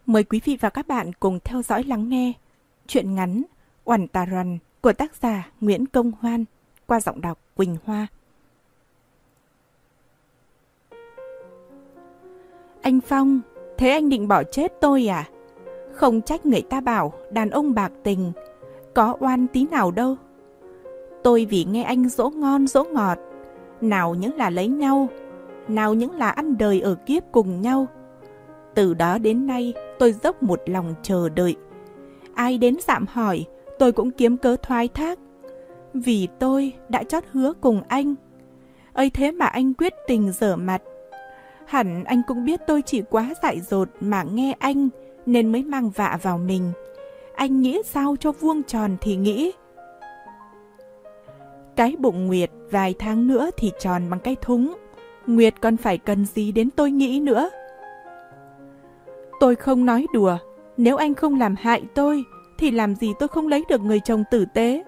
Mời quý vị và các bạn cùng theo dõi lắng nghe truyện ngắn Oản Tà Rằn của tác giả Nguyễn Công Hoan qua giọng đọc Quỳnh Hoa. Anh Phong, thế anh định bỏ chết tôi à? Không trách người ta bảo đàn ông bạc tình, có oan tí nào đâu. Tôi vì nghe anh dỗ ngon dỗ ngọt, nào những là lấy nhau, nào những là ăn đời ở kiếp cùng nhau. Từ đó đến nay tôi dốc một lòng chờ đợi. Ai đến dạm hỏi tôi cũng kiếm cớ thoái thác. Vì tôi đã chót hứa cùng anh. Ấy thế mà anh quyết tình dở mặt. Hẳn anh cũng biết tôi chỉ quá dại dột mà nghe anh nên mới mang vạ vào mình. Anh nghĩ sao cho vuông tròn thì nghĩ. Cái bụng Nguyệt vài tháng nữa thì tròn bằng cái thúng. Nguyệt còn phải cần gì đến tôi nghĩ nữa. Tôi không nói đùa, nếu anh không làm hại tôi, thì làm gì tôi không lấy được người chồng tử tế.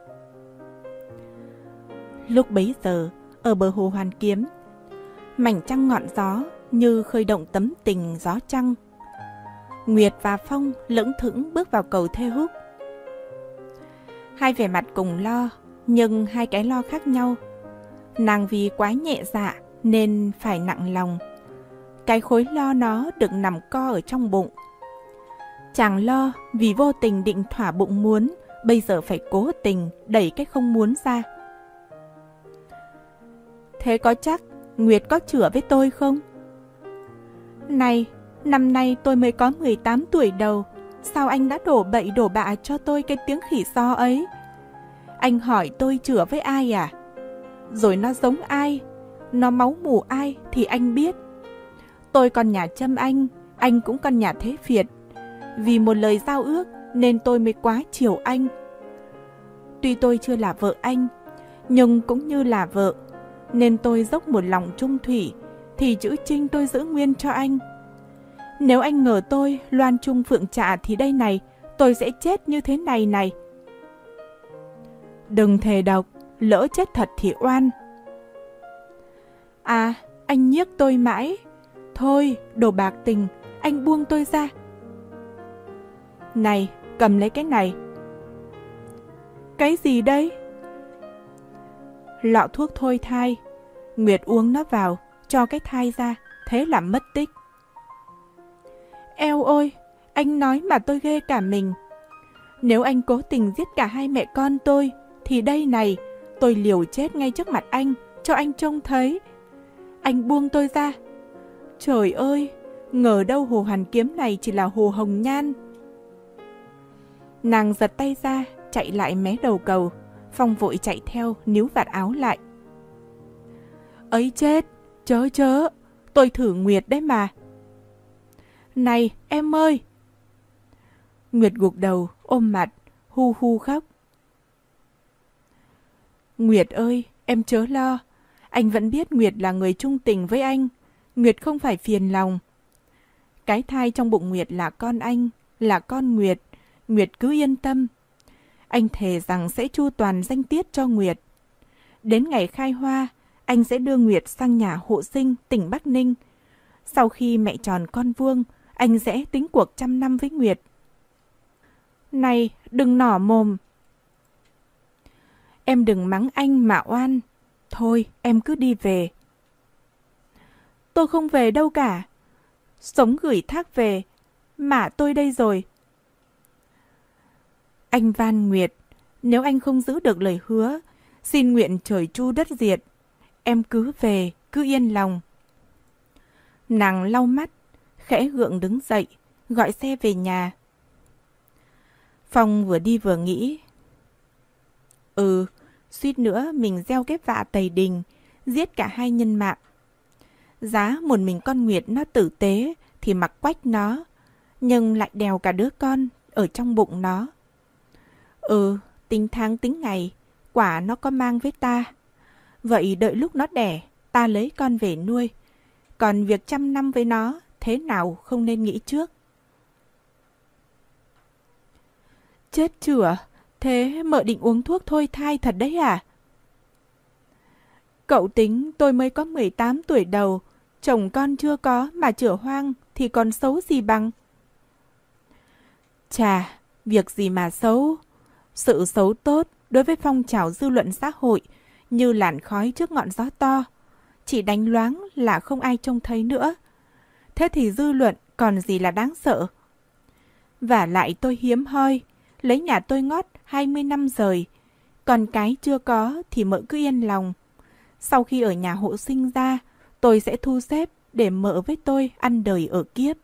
Lúc bấy giờ, ở bờ hồ Hoàn Kiếm, mảnh trăng ngọn gió như khơi động tấm tình gió trăng. Nguyệt và Phong lững thững bước vào cầu Thê Húc. Hai vẻ mặt cùng lo, nhưng hai cái lo khác nhau. Nàng vì quá nhẹ dạ nên phải nặng lòng. Cái khối lo nó được nằm co ở trong bụng. Chàng lo vì vô tình định thỏa bụng muốn, bây giờ phải cố tình đẩy cái không muốn ra. Thế có chắc Nguyệt có chữa với tôi không? Này, năm nay tôi mới có 18 tuổi đầu, sao anh đã đổ bậy đổ bạ cho tôi cái tiếng khỉ so ấy? Anh hỏi tôi chữa với ai à? Rồi nó giống ai? Nó máu mủ ai thì anh biết. Tôi còn nhà Trâm anh cũng còn nhà Thế Việt. Vì một lời giao ước nên tôi mới quá chiều anh. Tuy tôi chưa là vợ anh, nhưng cũng như là vợ, nên tôi dốc một lòng trung thủy, thì chữ Trinh tôi giữ nguyên cho anh. Nếu anh ngờ tôi loan trung phượng trạ thì đây này, tôi sẽ chết như thế này này. Đừng thề độc, lỡ chết thật thì oan. À, anh nhiếc tôi mãi. Thôi, đồ bạc tình, anh buông tôi ra. Này, cầm lấy cái này. Cái gì đây? Lọ thuốc thôi thai. Nguyệt uống nó vào, cho cái thai ra, thế là mất tích. Eo ôi, anh nói mà tôi ghê cả mình. Nếu anh cố tình giết cả hai mẹ con tôi, thì đây này, tôi liều chết ngay trước mặt anh, cho anh trông thấy. Anh buông tôi ra. Trời ơi, ngờ đâu hồ Hoàn Kiếm này chỉ là hồ Hồng Nhan. Nàng giật tay ra, chạy lại mé đầu cầu. Phong vội chạy theo, níu vạt áo lại. Ấy chết, chớ, tôi thử Nguyệt đấy mà. Này, em ơi! Nguyệt gục đầu, ôm mặt, hu hu khóc. Nguyệt ơi, em chớ lo. Anh vẫn biết Nguyệt là người trung tình với anh. Nguyệt không phải phiền lòng. Cái thai trong bụng Nguyệt là con anh, là con Nguyệt. Nguyệt cứ yên tâm. Anh thề rằng sẽ chu toàn danh tiết cho Nguyệt. Đến ngày khai hoa, anh sẽ đưa Nguyệt sang nhà hộ sinh tỉnh Bắc Ninh. Sau khi mẹ tròn con vuông, anh sẽ tính cuộc 100 năm với Nguyệt. Này, đừng nỏ mồm. Em đừng mắng anh mà oan. Thôi, em cứ đi về. Tôi không về đâu cả. Sống gửi thác về, mà tôi đây rồi. Anh van Nguyệt, nếu anh không giữ được lời hứa, xin nguyện trời chu đất diệt. Em cứ về, cứ yên lòng. Nàng lau mắt, khẽ gượng đứng dậy, gọi xe về nhà. Phong vừa đi vừa nghĩ. Suýt nữa mình gieo cái vạ Tây Đình, giết cả hai nhân mạng. Giá một mình con Nguyệt nó tử tế thì mặc quách nó, nhưng lại đèo cả đứa con ở trong bụng nó. Tính tháng tính ngày, quả nó có mang với ta. Vậy đợi lúc nó đẻ, ta lấy con về nuôi. Còn việc 100 năm với nó, thế nào không nên nghĩ trước. Chết chửa, thế mợ định uống thuốc thôi thai thật đấy à? Cậu tính tôi mới có 18 tuổi đầu, chồng con chưa có mà chửa hoang thì còn xấu gì bằng. Chà, việc gì mà xấu? Sự xấu tốt đối với phong trào dư luận xã hội như làn khói trước ngọn gió to. Chỉ đánh loáng là không ai trông thấy nữa. Thế thì dư luận còn gì là đáng sợ? Vả lại tôi hiếm hoi, lấy nhà tôi ngót 20 năm rồi. Còn cái chưa có thì mợ cứ yên lòng. Sau khi ở nhà hộ sinh ra, tôi sẽ thu xếp để mợ với tôi ăn đời ở kiếp.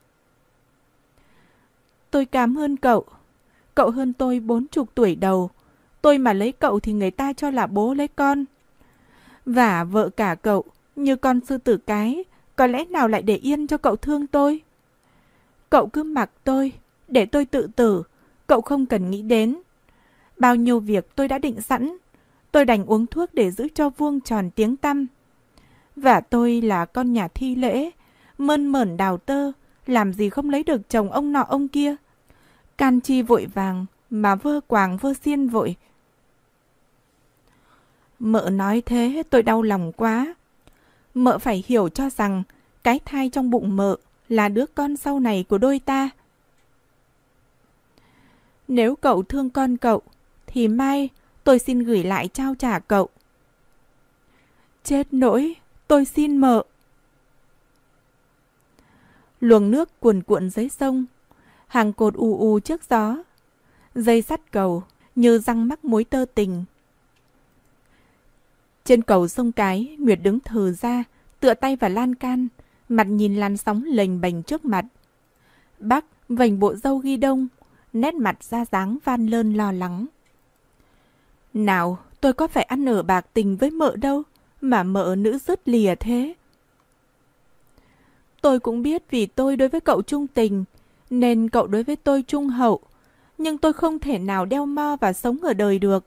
Tôi cảm ơn cậu. Cậu hơn tôi 40 tuổi đầu. Tôi mà lấy cậu thì người ta cho là bố lấy con. Và vợ cả cậu, như con sư tử cái, có lẽ nào lại để yên cho cậu thương tôi? Cậu cứ mặc tôi, để tôi tự tử, cậu không cần nghĩ đến. Bao nhiêu việc tôi đã định sẵn, tôi đành uống thuốc để giữ cho vuông tròn tiếng tăm. Và tôi là con nhà thi lễ, mơn mởn đào tơ, làm gì không lấy được chồng ông nọ ông kia. Can chi vội vàng, mà vơ quàng vơ xiên vội. Mợ nói thế tôi đau lòng quá. Mợ phải hiểu cho rằng cái thai trong bụng mợ là đứa con sau này của đôi ta. Nếu cậu thương con cậu, thì mai tôi xin gửi lại trao trả cậu. Chết nỗi, tôi xin mợ. Luồng nước cuồn cuộn dưới sông, hàng cột ù ù trước gió. Dây sắt cầu như răng mắc mối tơ tình. Trên cầu sông Cái, Nguyệt đứng thừ ra, tựa tay vào lan can, mặt nhìn làn sóng lềnh bềnh trước mặt. Bác vành bộ râu ghi đông, nét mặt ra dáng van lơn lo lắng. Nào, tôi có phải ăn ở bạc tình với mợ đâu, mà mợ nữ dứt lìa thế. Tôi cũng biết vì tôi đối với cậu trung tình, nên cậu đối với tôi trung hậu, nhưng tôi không thể nào đeo mo và sống ở đời được.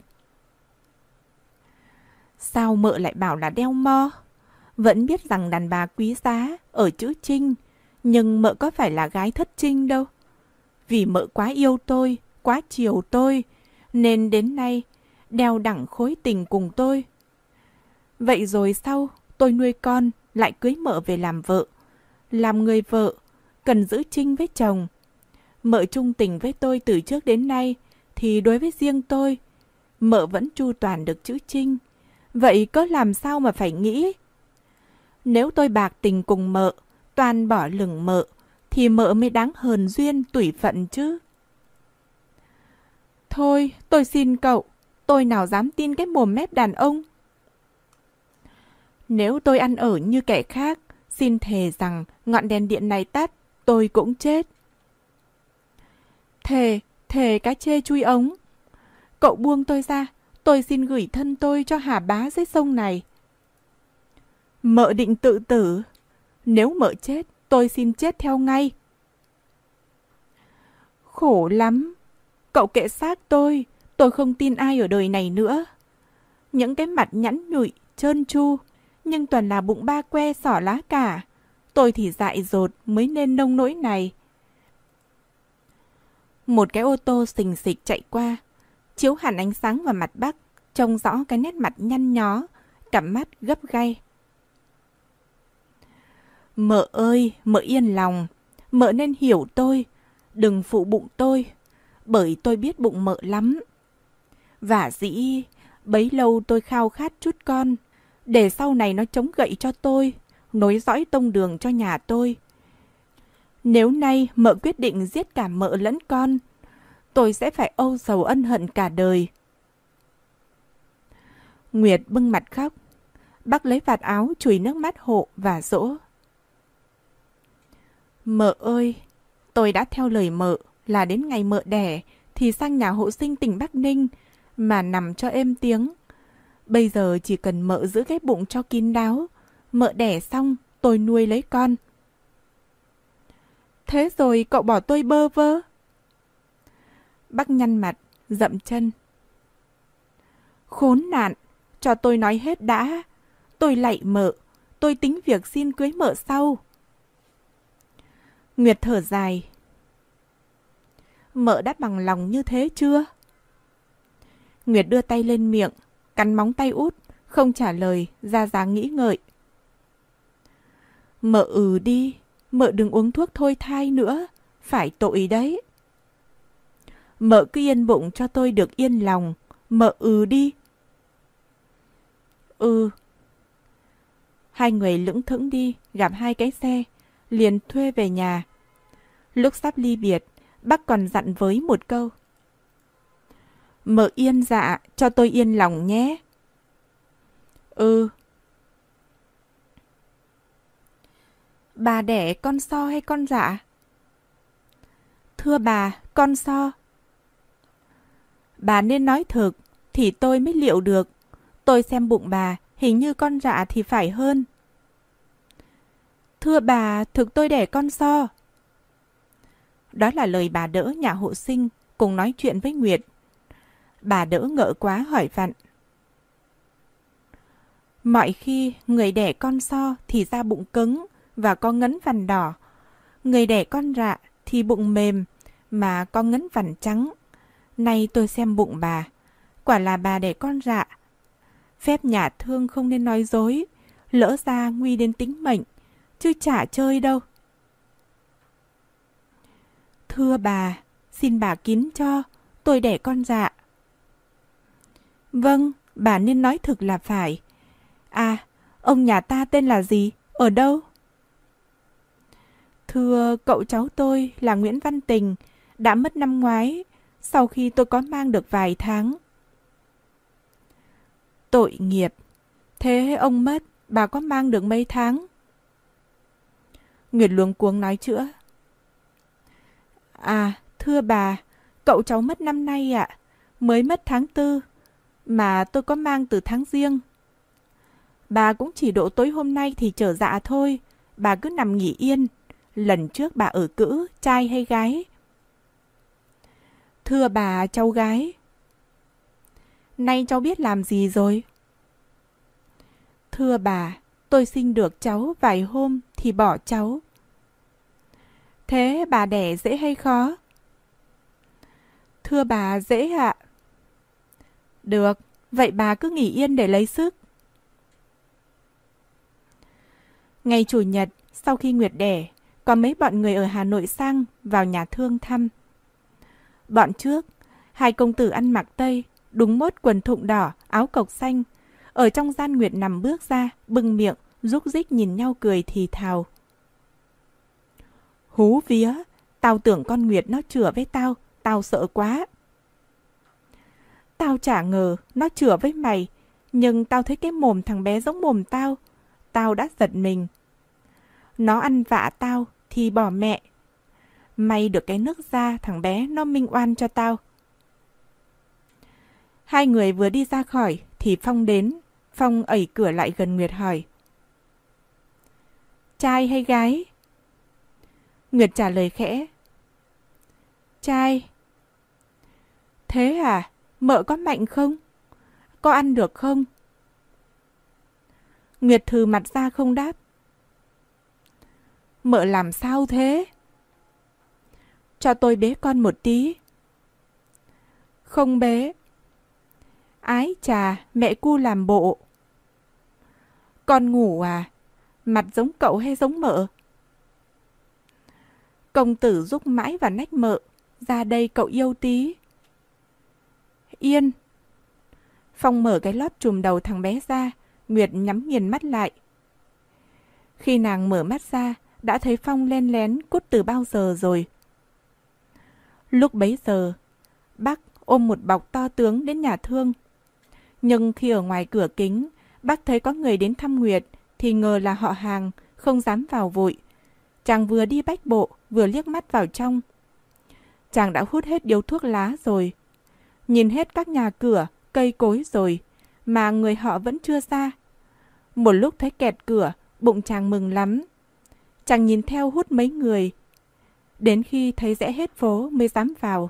Sao mợ lại bảo là đeo mo? Vẫn biết rằng đàn bà quý giá ở chữ Trinh, nhưng mợ có phải là gái thất Trinh đâu. Vì mợ quá yêu tôi, quá chiều tôi, nên đến nay đeo đẳng khối tình cùng tôi. Vậy rồi sau, tôi nuôi con, lại cưới mợ về làm vợ. Làm người vợ, cần giữ Trinh với chồng. Mợ trung tình với tôi từ trước đến nay, thì đối với riêng tôi, mợ vẫn chu toàn được chữ Trinh. Vậy có làm sao mà phải nghĩ? Nếu tôi bạc tình cùng mợ, toàn bỏ lửng mợ, thì mợ mới đáng hờn duyên tủi phận chứ. Thôi, tôi xin cậu, tôi nào dám tin cái mồm mép đàn ông. Nếu tôi ăn ở như kẻ khác, xin thề rằng ngọn đèn điện này tắt, tôi cũng chết. Thề cá chê chui ống. Cậu buông tôi ra, tôi xin gửi thân tôi cho Hà Bá dưới sông này. Mợ định tự tử. Nếu mợ chết, tôi xin chết theo ngay. Khổ lắm. Cậu kệ xác tôi không tin ai ở đời này nữa. Những cái mặt nhẵn nhụi, trơn tru, nhưng toàn là bụng ba que xỏ lá cả. Tôi thì dại dột mới nên nông nỗi này. Một cái ô tô xình xịch chạy qua, chiếu hẳn ánh sáng vào mặt Bắc, trông rõ cái nét mặt nhăn nhó, cặp mắt gấp gay. Mợ ơi, mợ yên lòng, mợ nên hiểu tôi, đừng phụ bụng tôi, bởi tôi biết bụng mợ lắm. Vả dĩ, bấy lâu tôi khao khát chút con, để sau này nó chống gậy cho tôi, nối dõi tông đường cho nhà tôi. Nếu nay mợ quyết định giết cả mợ lẫn con, tôi sẽ phải âu sầu ân hận cả đời. Nguyệt bưng mặt khóc. Bác lấy vạt áo chùi nước mắt hộ và dỗ. Mợ ơi, tôi đã theo lời mợ là đến ngày mợ đẻ thì sang nhà hộ sinh tỉnh Bắc Ninh mà nằm cho êm tiếng. Bây giờ chỉ cần mợ giữ cái bụng cho kín đáo, mợ đẻ xong tôi nuôi lấy con. Thế rồi cậu bỏ tôi bơ vơ. Bác nhăn mặt, dậm chân. Khốn nạn, cho tôi nói hết đã. Tôi lạy mợ, tôi tính việc xin cưới mợ sau. Nguyệt thở dài. Mợ đã bằng lòng như thế chưa? Nguyệt đưa tay lên miệng, cắn móng tay út, không trả lời, ra dáng nghĩ ngợi. Mợ đi, mợ đừng uống thuốc thôi thai nữa, phải tội đấy. Mợ cứ yên bụng cho tôi được yên lòng. Mợ đi. Hai người lững thững đi, gặp hai cái xe, liền thuê về nhà. Lúc sắp ly biệt, bác còn dặn với một câu. Mợ yên dạ, cho tôi yên lòng nhé. Bà đẻ con so hay con dạ? Thưa bà, con so. Bà nên nói thực, thì tôi mới liệu được. Tôi xem bụng bà, hình như con dạ thì phải hơn. Thưa bà, thực tôi đẻ con so. Đó là lời bà Đỡ nhà hộ sinh cùng nói chuyện với Nguyệt. Bà Đỡ ngỡ quá hỏi vặn. Mọi khi người đẻ con so thì da bụng cứng và có ngấn vằn đỏ. Người đẻ con rạ thì bụng mềm mà có ngấn vằn trắng. Nay tôi xem bụng bà, quả là bà đẻ con rạ. Phép nhà thương không nên nói dối, lỡ ra nguy đến tính mệnh, chứ chả chơi đâu. Thưa bà, xin bà kín cho, tôi đẻ con dạ. Vâng, bà nên nói thực là phải. À, ông nhà ta tên là gì? Ở đâu? Thưa, cậu cháu tôi là Nguyễn Văn Tình, đã mất năm ngoái, sau khi tôi có mang được vài tháng. Tội nghiệp. Thế ông mất, bà có mang được mấy tháng? Nguyệt luống cuống nói chữa. À, thưa bà, cậu cháu mất năm nay ạ, mới mất tháng 4, mà tôi có mang từ tháng Giêng. Bà cũng chỉ độ tối hôm nay thì trở dạ thôi, bà cứ nằm nghỉ yên. Lần trước bà ở cữ, trai hay gái? Thưa bà, cháu gái. Nay cháu biết làm gì rồi? Thưa bà, tôi sinh được cháu vài hôm thì bỏ cháu. Thế bà đẻ dễ hay khó? Thưa bà, dễ ạ. Được, vậy bà cứ nghỉ yên để lấy sức. Ngày Chủ nhật, sau khi Nguyệt đẻ, có mấy bọn người ở Hà Nội sang vào nhà thương thăm. Bọn trước, hai công tử ăn mặc tây, đúng mốt quần thụng đỏ, áo cộc xanh. Ở trong gian Nguyệt nằm bước ra, bưng miệng, rúc rích nhìn nhau cười thì thào. Hú vía, tao tưởng con Nguyệt nó chửa với tao, tao sợ quá. Tao chả ngờ nó chửa với mày, nhưng tao thấy cái mồm thằng bé giống mồm tao. Tao đã giật mình. Nó ăn vạ tao thì bỏ mẹ. May được cái nước da thằng bé nó minh oan cho tao. Hai người vừa đi ra khỏi thì Phong đến. Phong ẩy cửa lại gần Nguyệt hỏi. Trai hay gái? Nguyệt trả lời khẽ. Trai. Thế à? Mợ có mạnh không? Có ăn được không? Nguyệt thừ mặt ra không đáp. Mợ làm sao thế? Cho tôi bế con một tí. Không bế. Ái chà, mẹ cu làm bộ. Con ngủ à? Mặt giống cậu hay giống mợ? Công tử rúc mãi vào nách mợ. Ra đây cậu yêu tí. Yên. Phong mở cái lót trùm đầu thằng bé ra. Nguyệt nhắm nghiền mắt lại. Khi nàng mở mắt ra, đã thấy Phong len lén cút từ bao giờ rồi. Lúc bấy giờ, bác ôm một bọc to tướng đến nhà thương. Nhưng khi ở ngoài cửa kính, bác thấy có người đến thăm Nguyệt thì ngờ là họ hàng, không dám vào vội. Chàng vừa đi bách bộ, vừa liếc mắt vào trong. Chàng đã hút hết điếu thuốc lá rồi. Nhìn hết các nhà cửa, cây cối rồi, mà người họ vẫn chưa ra. Một lúc thấy kẹt cửa, bụng chàng mừng lắm. Chàng nhìn theo hút mấy người. Đến khi thấy rẽ hết phố mới dám vào.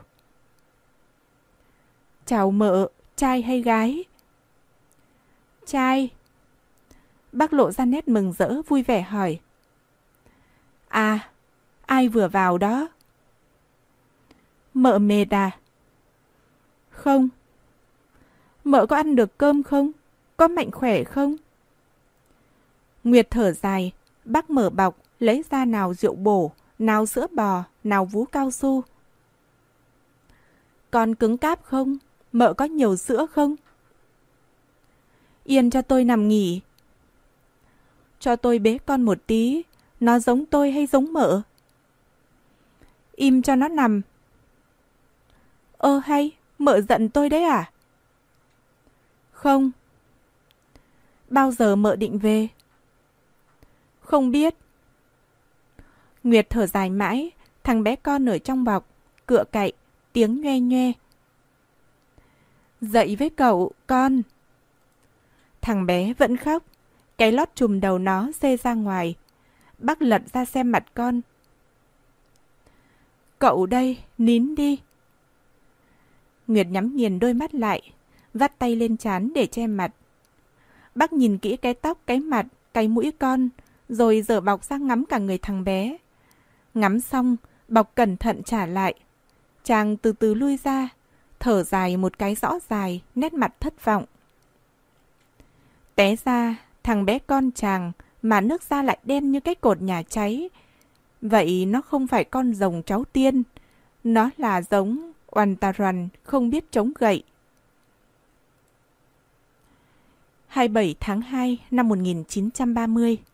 Chào mợ, trai hay gái? Trai. Bác lộ ra nét mừng rỡ vui vẻ hỏi. À, ai vừa vào đó? Mợ mệt à? Không. Mợ có ăn được cơm không? Có mạnh khỏe không? Nguyệt thở dài, bác mở bọc, lấy ra nào rượu bổ, nào sữa bò, nào vú cao su. Con cứng cáp không? Mợ có nhiều sữa không? Yên cho tôi nằm nghỉ. Cho tôi bế con một tí. Nó giống tôi hay giống mợ? Im cho nó nằm. Hay, mợ giận tôi đấy à? Không. Bao giờ mợ định về? Không biết. Nguyệt thở dài mãi, thằng bé con ở trong bọc, cựa cậy, tiếng nhoe nhoe. Dậy với cậu, con. Thằng bé vẫn khóc, cái lót trùm đầu nó xê ra ngoài. Bác lật ra xem mặt con. Cậu đây, nín đi. Nguyệt nhắm nghiền đôi mắt lại, vắt tay lên trán để che mặt. Bác nhìn kỹ cái tóc, cái mặt, cái mũi con, rồi giở bọc sang ngắm cả người thằng bé. Ngắm xong, bọc cẩn thận trả lại. Chàng từ từ lui ra, thở dài một cái rõ dài, nét mặt thất vọng. Té ra, thằng bé con chàng mà nước da lại đen như cái cột nhà cháy. Vậy nó không phải con rồng cháu tiên, nó là giống oằn tà roằn không biết chống gậy. 27 tháng 2 năm 1930